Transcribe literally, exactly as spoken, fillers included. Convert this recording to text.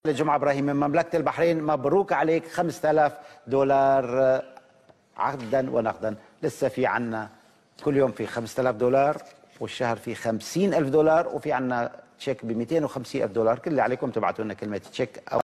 جمعة إبراهيم من مملكة البحرين، مبروك عليك خمسة آلاف دولار عقدا ونقدا. لسه في عنا كل يوم في خمسة آلاف دولار، والشهر في خمسين ألف دولار، وفي عنا تشيك ب مئتين وخمسين ألف دولار. كل اللي عليكم تبعتوا لنا كلمة تشيك أو